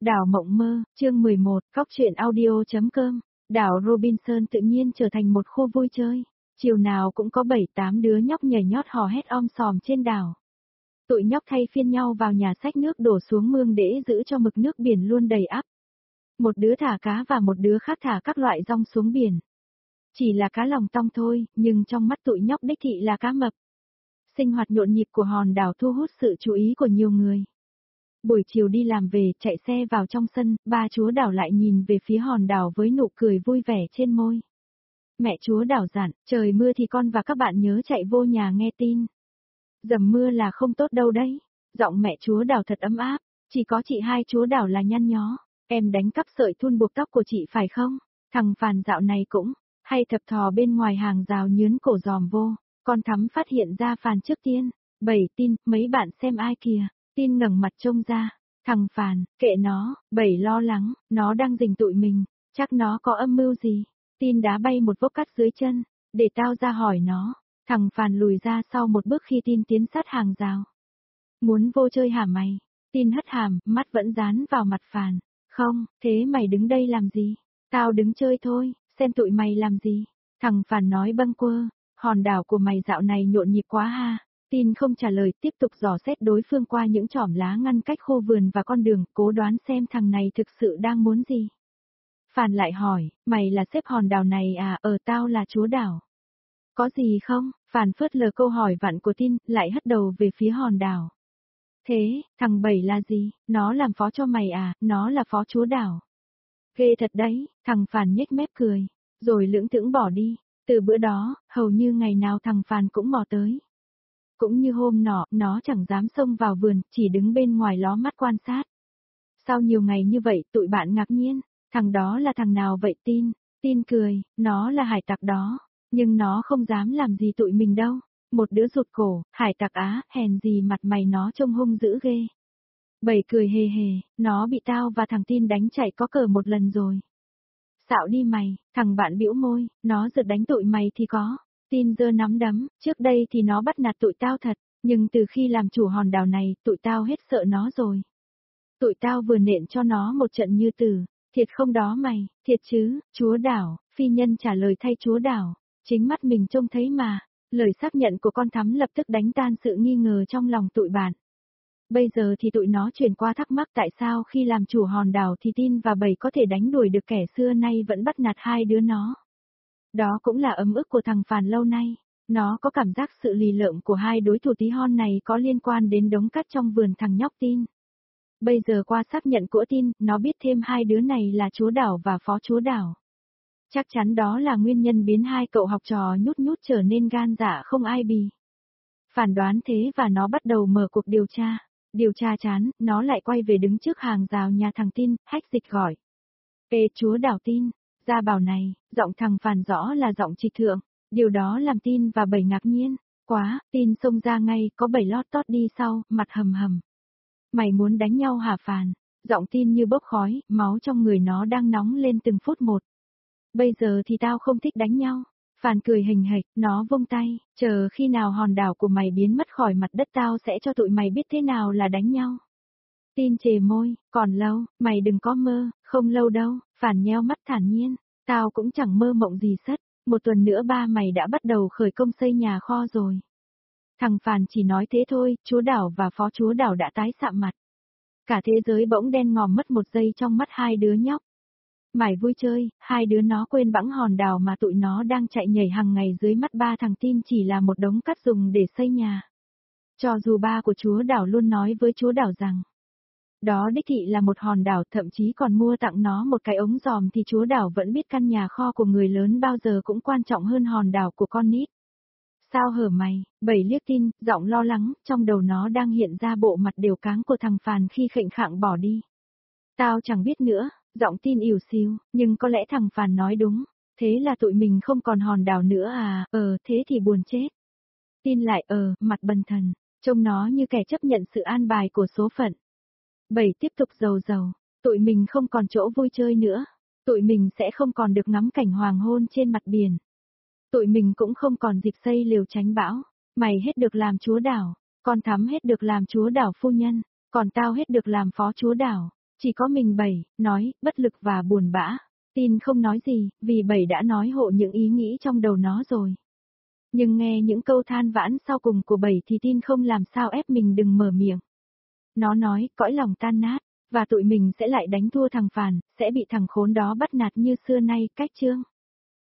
Đảo mộng mơ, chương 11, góc truyện audio.com. Đảo Robinson tự nhiên trở thành một khu vui chơi. Chiều nào cũng có 7-8 đứa nhóc nhảy nhót hò hét om sòm trên đảo. Tụi nhóc thay phiên nhau vào nhà xách nước đổ xuống mương để giữ cho mực nước biển luôn đầy ắp. Một đứa thả cá và một đứa khác thả các loại rong xuống biển. Chỉ là cá lòng tong thôi, nhưng trong mắt tụi nhóc đích thị là cá mập. Sinh hoạt nhộn nhịp của hòn đảo thu hút sự chú ý của nhiều người. Buổi chiều đi làm về, chạy xe vào trong sân, ba chúa đảo lại nhìn về phía hòn đảo với nụ cười vui vẻ trên môi. Mẹ chúa đảo dặn, trời mưa thì con và các bạn nhớ chạy vô nhà nghe tin. Dầm mưa là không tốt đâu đấy. Giọng mẹ chúa đảo thật ấm áp, chỉ có chị hai chúa đảo là nhăn nhó. Em đánh cắp sợi thun buộc tóc của chị phải không? Thằng Phàn dạo này cũng hay thập thò bên ngoài hàng rào nhướn cổ dòm vô. Con Thắm phát hiện ra Phàn trước tiên. Bảy tin, mấy bạn xem ai kìa. Tin ngẩng mặt trông ra, thằng Phàn, kệ nó, Bảy lo lắng, nó đang rình tụi mình, chắc nó có âm mưu gì. Tin đá bay một vốc cắt dưới chân, để tao ra hỏi nó. Thằng Phàn lùi ra sau một bước khi Tin tiến sát hàng rào. Muốn vô chơi hả mày? Tin hất hàm, mắt vẫn dán vào mặt Phàn. Không, thế mày đứng đây làm gì? Tao đứng chơi thôi, xem tụi mày làm gì. Thằng Phàn nói bâng quơ, hòn đảo của mày dạo này nhộn nhịp quá ha. Tin không trả lời, tiếp tục dò xét đối phương qua những chỏm lá ngăn cách khu vườn và con đường, cố đoán xem thằng này thực sự đang muốn gì. Phàn lại hỏi, mày là sếp hòn đảo này à? Tao là chúa đảo. Có gì không? Phàn phớt lờ câu hỏi vặn của Tin, lại hất đầu về phía hòn đảo. Thế, thằng Bảy là gì? Nó làm phó cho mày à? Nó là phó chúa đảo. Ghê thật đấy, thằng Phàn nhếch mép cười, rồi lưỡng thững bỏ đi. Từ bữa đó, hầu như ngày nào thằng Phàn cũng mò tới. Cũng như hôm nọ, nó chẳng dám xông vào vườn, chỉ đứng bên ngoài ló mắt quan sát. Sau nhiều ngày như vậy, tụi bạn ngạc nhiên, thằng đó là thằng nào vậy Tin? Tin cười, nó là hải tặc đó, nhưng nó không dám làm gì tụi mình đâu. Một đứa rụt cổ, hải tặc á, hèn gì mặt mày nó trông hung dữ ghê. Bảy cười hề hề, nó bị tao và thằng Tin đánh chạy có cờ một lần rồi. Xạo đi mày, thằng bạn bĩu môi, nó rượt đánh tụi mày thì có. Tin giơ nắm đấm, trước đây thì nó bắt nạt tụi tao thật, nhưng từ khi làm chủ hòn đảo này, tụi tao hết sợ nó rồi. Tụi tao vừa nện cho nó một trận như tử, thiệt không đó mày, thiệt chứ, chúa đảo, phi nhân trả lời thay chúa đảo, chính mắt mình trông thấy mà, lời xác nhận của con Thắm lập tức đánh tan sự nghi ngờ trong lòng tụi bạn. Bây giờ thì tụi nó chuyển qua thắc mắc tại sao khi làm chủ hòn đảo thì Tin và Bảy có thể đánh đuổi được kẻ xưa nay vẫn bắt nạt hai đứa nó. Đó cũng là ấm ức của thằng Phàn lâu nay. Nó có cảm giác sự lì lợm của hai đối thủ tí hon này có liên quan đến đống cát trong vườn thằng nhóc Tin. Bây giờ qua xác nhận của Tin, nó biết thêm hai đứa này là chúa đảo và phó chúa đảo. Chắc chắn đó là nguyên nhân biến hai cậu học trò nhút nhút trở nên gan dạ không ai bì. Phản đoán thế và nó bắt đầu mở cuộc điều tra. Điều tra chán, nó lại quay về đứng trước hàng rào nhà thằng Tin, hách dịch gọi. Ê chúa đảo Tin. Ra bảo này, giọng thằng Phàn rõ là giọng trịch thượng, điều đó làm Tin và Bảy ngạc nhiên, quá, Tin xông ra ngay, có Bảy lót tót đi sau, mặt hầm hầm. Mày muốn đánh nhau hả Phàn? Giọng Tin như bốc khói, máu trong người nó đang nóng lên từng phút một. Bây giờ thì tao không thích đánh nhau. Phàn cười hình hạch, nó vung tay, chờ khi nào hòn đảo của mày biến mất khỏi mặt đất tao sẽ cho tụi mày biết thế nào là đánh nhau. Tin chề môi, còn lâu, mày đừng có mơ, không lâu đâu. Phàn nheo mắt thản nhiên, tao cũng chẳng mơ mộng gì sất, một tuần nữa ba mày đã bắt đầu khởi công xây nhà kho rồi. Thằng Phàn chỉ nói thế thôi, chúa đảo và phó chúa đảo đã tái sạm mặt. Cả thế giới bỗng đen ngòm mất một giây trong mắt hai đứa nhóc. Mải vui chơi, hai đứa nó quên bẵng hòn đảo mà tụi nó đang chạy nhảy hàng ngày dưới mắt ba thằng Tin chỉ là một đống cát dùng để xây nhà. Cho dù ba của chúa đảo luôn nói với chúa đảo rằng đó đích thị là một hòn đảo, thậm chí còn mua tặng nó một cái ống dòm, thì chúa đảo vẫn biết căn nhà kho của người lớn bao giờ cũng quan trọng hơn hòn đảo của con nít. Sao hở mày? Bảy liếc Tin, giọng lo lắng, trong đầu nó đang hiện ra bộ mặt đều cáng của thằng Phàn khi khệnh khạng bỏ đi. Tao chẳng biết nữa, giọng Tin ỉu xìu, nhưng có lẽ thằng Phàn nói đúng, thế là tụi mình không còn hòn đảo nữa à? Thế thì buồn chết. Tin lại mặt bần thần, trông nó như kẻ chấp nhận sự an bài của số phận. Bảy tiếp tục dầu, tụi mình không còn chỗ vui chơi nữa, tụi mình sẽ không còn được ngắm cảnh hoàng hôn trên mặt biển. Tụi mình cũng không còn dịp xây lều tránh bão, mày hết được làm chúa đảo, con Thắm hết được làm chúa đảo phu nhân, còn tao hết được làm phó chúa đảo. Chỉ có mình Bảy, nói, bất lực và buồn bã. Tin không nói gì, vì Bảy đã nói hộ những ý nghĩ trong đầu nó rồi. Nhưng nghe những câu than vãn sau cùng của Bảy thì Tin không làm sao ép mình đừng mở miệng. Nó nói, cõi lòng tan nát, và tụi mình sẽ lại đánh thua thằng Phàn, sẽ bị thằng khốn đó bắt nạt như xưa nay, cách chương.